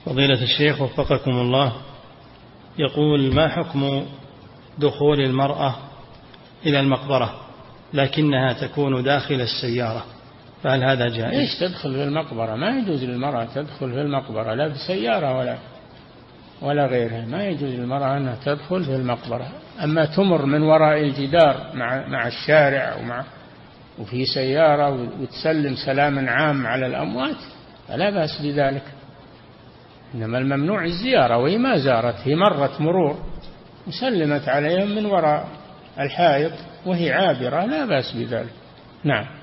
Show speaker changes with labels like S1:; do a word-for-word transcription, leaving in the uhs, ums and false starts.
S1: فضيلة الشيخ وفقكم الله، يقول: ما حكم دخول المرأة إلى المقبرة لكنها تكون داخل السيارة، فهل هذا جائز؟
S2: ليش تدخل في المقبرة؟ ما يجوز للمرأة تدخل في المقبرة، لا بسيارة ولا ولا غيرها، ما يجوز للمرأة أنها تدخل في المقبرة. أما تمر من وراء الجدار مع مع الشارع ومع وفي سيارة وتسلم سلاما عام على الأموات فلا بأس بذلك، إنما الممنوع الزيارة، وهي ما زارت، هي مرت مرور وسلمت عليهم من وراء الحائط وهي عابرة، لا بأس بذلك. نعم.